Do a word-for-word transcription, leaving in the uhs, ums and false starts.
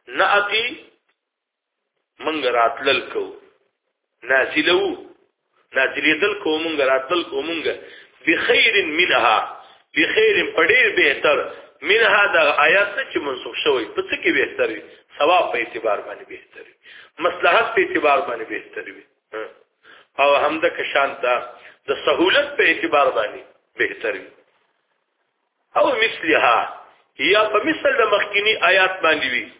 نأتی منگ راتلل کو نازلو نازلیدل کو منگ راتلل کو منگ بخیر منها بخیر پڑیر بہتر منها دا آیات نه چې منسوخ شوی په څه کې بهتر وي ثواب په اعتبار باندې بهتر وي مصلحت په اعتبار باندې بهتر وي او همدا کشانتا د سہولت په اعتبار باندې بهتر وي او مثلها یا په مثل د مخکینی آیات باندې وي